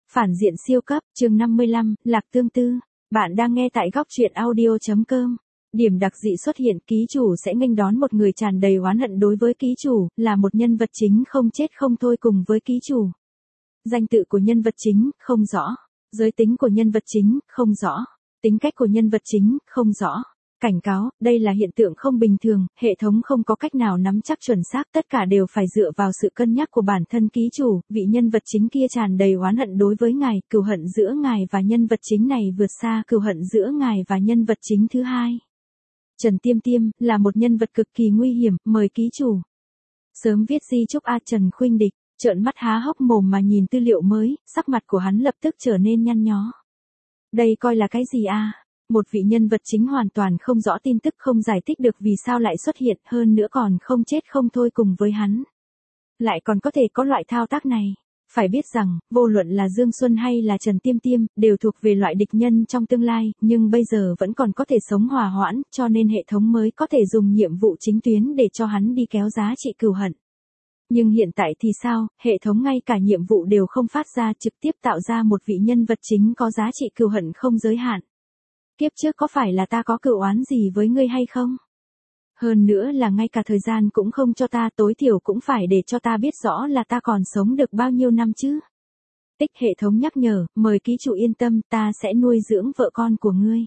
Phản diện siêu cấp, chương 55, Lạc Tương Tư. Bạn đang nghe tại góc truyện audio.com. Điểm đặc dị xuất hiện, ký chủ sẽ nghênh đón một người tràn đầy oán hận đối với ký chủ, là một nhân vật chính không chết không thôi cùng với ký chủ. Danh tự của nhân vật chính, không rõ. Giới tính của nhân vật chính, không rõ. Tính cách của nhân vật chính, không rõ. Cảnh cáo, đây là hiện tượng không bình thường, hệ thống không có cách nào nắm chắc chuẩn xác, tất cả đều phải dựa vào sự cân nhắc của bản thân ký chủ, vị nhân vật chính kia tràn đầy oán hận đối với ngài, cừu hận giữa ngài và nhân vật chính này vượt xa cừu hận giữa ngài và nhân vật chính thứ hai. Trần Tiêm Tiêm, là một nhân vật cực kỳ nguy hiểm, mời ký chủ. Sớm viết di chúc A Trần Khuynh Địch, trợn mắt há hốc mồm mà nhìn tư liệu mới, sắc mặt của hắn lập tức trở nên nhăn nhó. Đây coi là cái gì a? Một vị nhân vật chính hoàn toàn không rõ tin tức, không giải thích được vì sao lại xuất hiện, hơn nữa còn không chết không thôi cùng với hắn. Lại còn có thể có loại thao tác này. Phải biết rằng, vô luận là Dương Xuân hay là Trần Tiêm Tiêm, đều thuộc về loại địch nhân trong tương lai, nhưng bây giờ vẫn còn có thể sống hòa hoãn, cho nên hệ thống mới có thể dùng nhiệm vụ chính tuyến để cho hắn đi kéo giá trị cừu hận. Nhưng hiện tại thì sao, hệ thống ngay cả nhiệm vụ đều không phát ra, trực tiếp tạo ra một vị nhân vật chính có giá trị cừu hận không giới hạn. Kiếp trước có phải là ta có cừu oán gì với ngươi hay không? Hơn nữa là ngay cả thời gian cũng không cho ta, tối thiểu cũng phải để cho ta biết rõ là ta còn sống được bao nhiêu năm chứ. Tích hệ thống nhắc nhở, mời ký chủ yên tâm, ta sẽ nuôi dưỡng vợ con của ngươi.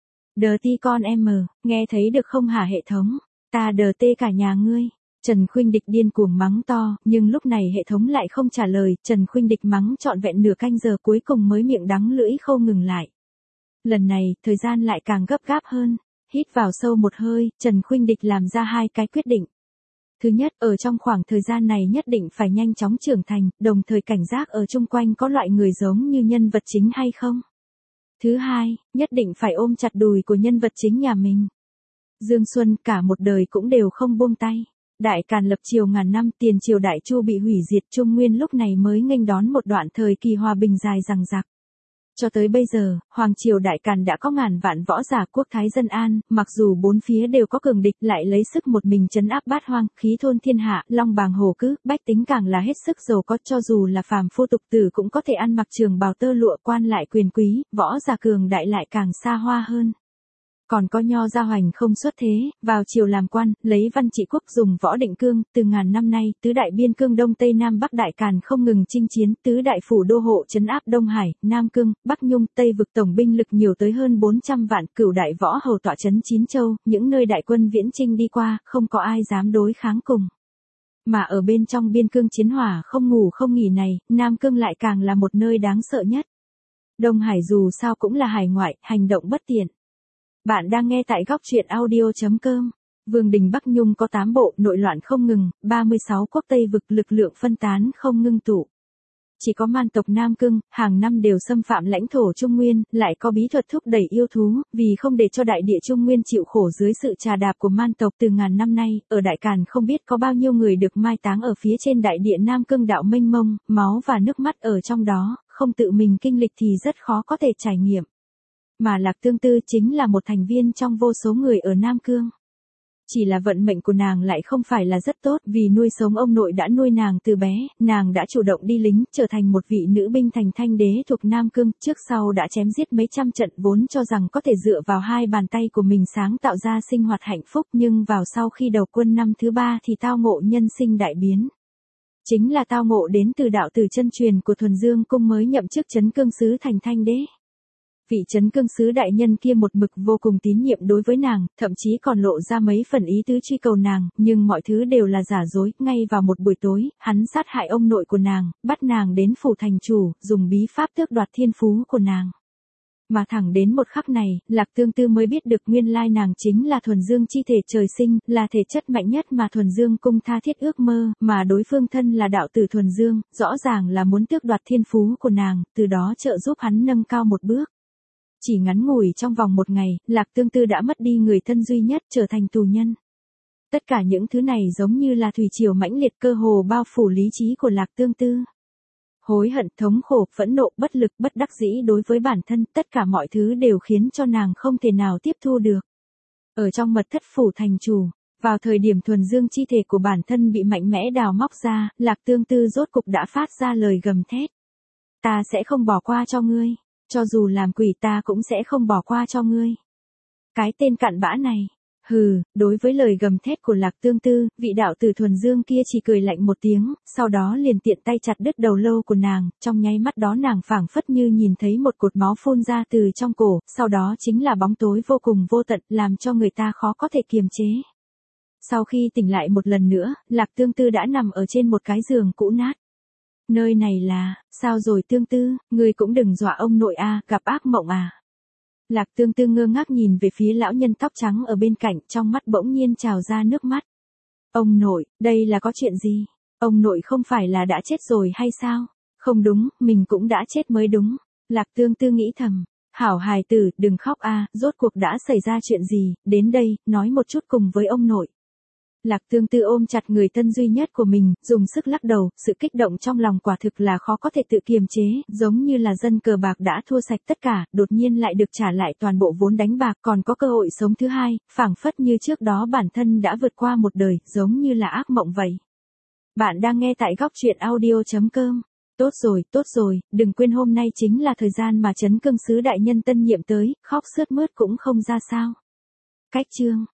Đờ ti con em, nghe thấy được không hả hệ thống? Ta đờ tê cả nhà ngươi. Trần Khuynh Địch điên cuồng mắng to, nhưng lúc này hệ thống lại không trả lời, Trần Khuynh Địch mắng trọn vẹn nửa canh giờ cuối cùng mới miệng đắng lưỡi khô ngừng lại. Lần này, thời gian lại càng gấp gáp hơn. Hít vào sâu một hơi, Trần Khuynh Địch làm ra hai cái quyết định. Thứ nhất, ở trong khoảng thời gian này nhất định phải nhanh chóng trưởng thành, đồng thời cảnh giác ở chung quanh có loại người giống như nhân vật chính hay không. Thứ hai, nhất định phải ôm chặt đùi của nhân vật chính nhà mình. Dương Xuân cả một đời cũng đều không buông tay. Đại Càn lập triều ngàn năm, tiền triều Đại Chu bị hủy diệt, Trung Nguyên lúc này mới nghênh đón một đoạn thời kỳ hòa bình dài dằng dặc. Cho tới bây giờ, Hoàng triều Đại Càn đã có ngàn vạn võ giả, quốc thái dân an, mặc dù bốn phía đều có cường địch, lại lấy sức một mình trấn áp bát hoang, khí thôn thiên hạ, long bàng hổ cứ, bách tính càng là hết sức giàu có, cho dù là phàm phu tục tử cũng có thể ăn mặc trường bào tơ lụa, quan lại quyền quý, võ giả cường đại lại càng xa hoa hơn. Còn có Nho Gia Hoành không xuất thế, vào triều làm quan, lấy văn trị quốc, dùng võ định cương, từ ngàn năm nay, tứ đại biên cương Đông Tây Nam Bắc Đại Càn không ngừng chinh chiến, tứ đại phủ đô hộ trấn áp Đông Hải, Nam Cương, Bắc Nhung, Tây vực, tổng binh lực nhiều tới hơn 400 vạn, cửu đại võ hầu tọa trấn chín châu, những nơi đại quân viễn chinh đi qua, không có ai dám đối kháng cùng. Mà ở bên trong biên cương chiến hỏa không ngủ không nghỉ này, Nam Cương lại càng là một nơi đáng sợ nhất. Đông Hải dù sao cũng là hải ngoại, hành động bất tiện. Bạn đang nghe tại góc truyện audio.com. Vương đình Bắc Nhung có 8 bộ, nội loạn không ngừng, 36 quốc Tây vực, lực lượng phân tán không ngưng tụ. Chỉ có man tộc Nam Cương, hàng năm đều xâm phạm lãnh thổ Trung Nguyên, lại có bí thuật thúc đẩy yêu thú, vì không để cho đại địa Trung Nguyên chịu khổ dưới sự trà đạp của man tộc từ ngàn năm nay, ở Đại Càn không biết có bao nhiêu người được mai táng ở phía trên đại địa Nam Cương đạo mênh mông, máu và nước mắt ở trong đó, không tự mình kinh lịch thì rất khó có thể trải nghiệm. Mà Lạc Tương Tư chính là một thành viên trong vô số người ở Nam Cương. Chỉ là vận mệnh của nàng lại không phải là rất tốt, vì nuôi sống ông nội đã nuôi nàng từ bé, nàng đã chủ động đi lính, trở thành một vị nữ binh thành thanh đế thuộc Nam Cương, trước sau đã chém giết mấy trăm trận, vốn cho rằng có thể dựa vào hai bàn tay của mình sáng tạo ra sinh hoạt hạnh phúc, nhưng vào sau khi đầu quân năm thứ 3 thì tao ngộ nhân sinh đại biến. Chính là tao ngộ đến từ đạo tử chân truyền của Thuần Dương Cung mới nhậm chức Trấn Cương sứ thành thanh đế. Vị Trấn Cương sứ đại nhân kia một mực vô cùng tín nhiệm đối với nàng, thậm chí còn lộ ra mấy phần ý tứ truy cầu nàng, nhưng mọi thứ đều là giả dối. Ngay vào một buổi tối, hắn sát hại ông nội của nàng, bắt nàng đến phủ thành chủ, dùng bí pháp tước đoạt thiên phú của nàng. Mà thẳng đến một khắc này, Lạc Tương Tư mới biết được nguyên lai nàng chính là thuần dương chi thể trời sinh, là thể chất mạnh nhất mà Thuần Dương Cung tha thiết ước mơ, mà đối phương thân là đạo tử thuần dương, rõ ràng là muốn tước đoạt thiên phú của nàng, từ đó trợ giúp hắn nâng cao một bước. Chỉ ngắn ngủi trong vòng một ngày, Lạc Tương Tư đã mất đi người thân duy nhất, trở thành tù nhân. Tất cả những thứ này giống như là thủy triều mãnh liệt cơ hồ bao phủ lý trí của Lạc Tương Tư. Hối hận, thống khổ, phẫn nộ, bất lực, bất đắc dĩ đối với bản thân, tất cả mọi thứ đều khiến cho nàng không thể nào tiếp thu được. Ở trong mật thất phủ thành chủ, vào thời điểm thuần dương chi thể của bản thân bị mạnh mẽ đào móc ra, Lạc Tương Tư rốt cục đã phát ra lời gầm thét. Ta sẽ không bỏ qua cho ngươi. Cho dù làm quỷ ta cũng sẽ không bỏ qua cho ngươi. Cái tên cặn bã này. Hừ, đối với lời gầm thét của Lạc Tương Tư, vị đạo tử thuần dương kia chỉ cười lạnh một tiếng, sau đó liền tiện tay chặt đứt đầu lâu của nàng, trong nháy mắt đó nàng phảng phất như nhìn thấy một cột máu phun ra từ trong cổ, sau đó chính là bóng tối vô cùng vô tận, làm cho người ta khó có thể kiềm chế. Sau khi tỉnh lại một lần nữa, Lạc Tương Tư đã nằm ở trên một cái giường cũ nát. Nơi này là, sao rồi Tương Tư, ngươi cũng đừng dọa ông nội a, gặp ác mộng à. Lạc Tương Tư ngơ ngác nhìn về phía lão nhân tóc trắng ở bên cạnh, trong mắt bỗng nhiên trào ra nước mắt. Ông nội, đây là có chuyện gì? Ông nội không phải là đã chết rồi hay sao? Không đúng, mình cũng đã chết mới đúng. Lạc Tương Tư nghĩ thầm. Hảo hài tử, đừng khóc a, rốt cuộc đã xảy ra chuyện gì, đến đây, nói một chút cùng với ông nội. Lạc Tương Tư ôm chặt người thân duy nhất của mình, dùng sức lắc đầu, sự kích động trong lòng quả thực là khó có thể tự kiềm chế, giống như là dân cờ bạc đã thua sạch tất cả, đột nhiên lại được trả lại toàn bộ vốn đánh bạc, còn có cơ hội sống thứ hai, phảng phất như trước đó bản thân đã vượt qua một đời, giống như là ác mộng vậy. Bạn đang nghe tại góc truyện audio.com. Tốt rồi, đừng quên hôm nay chính là thời gian mà Trấn Cương Sứ đại nhân tân nhiệm tới, khóc sướt mướt cũng không ra sao. Cách chương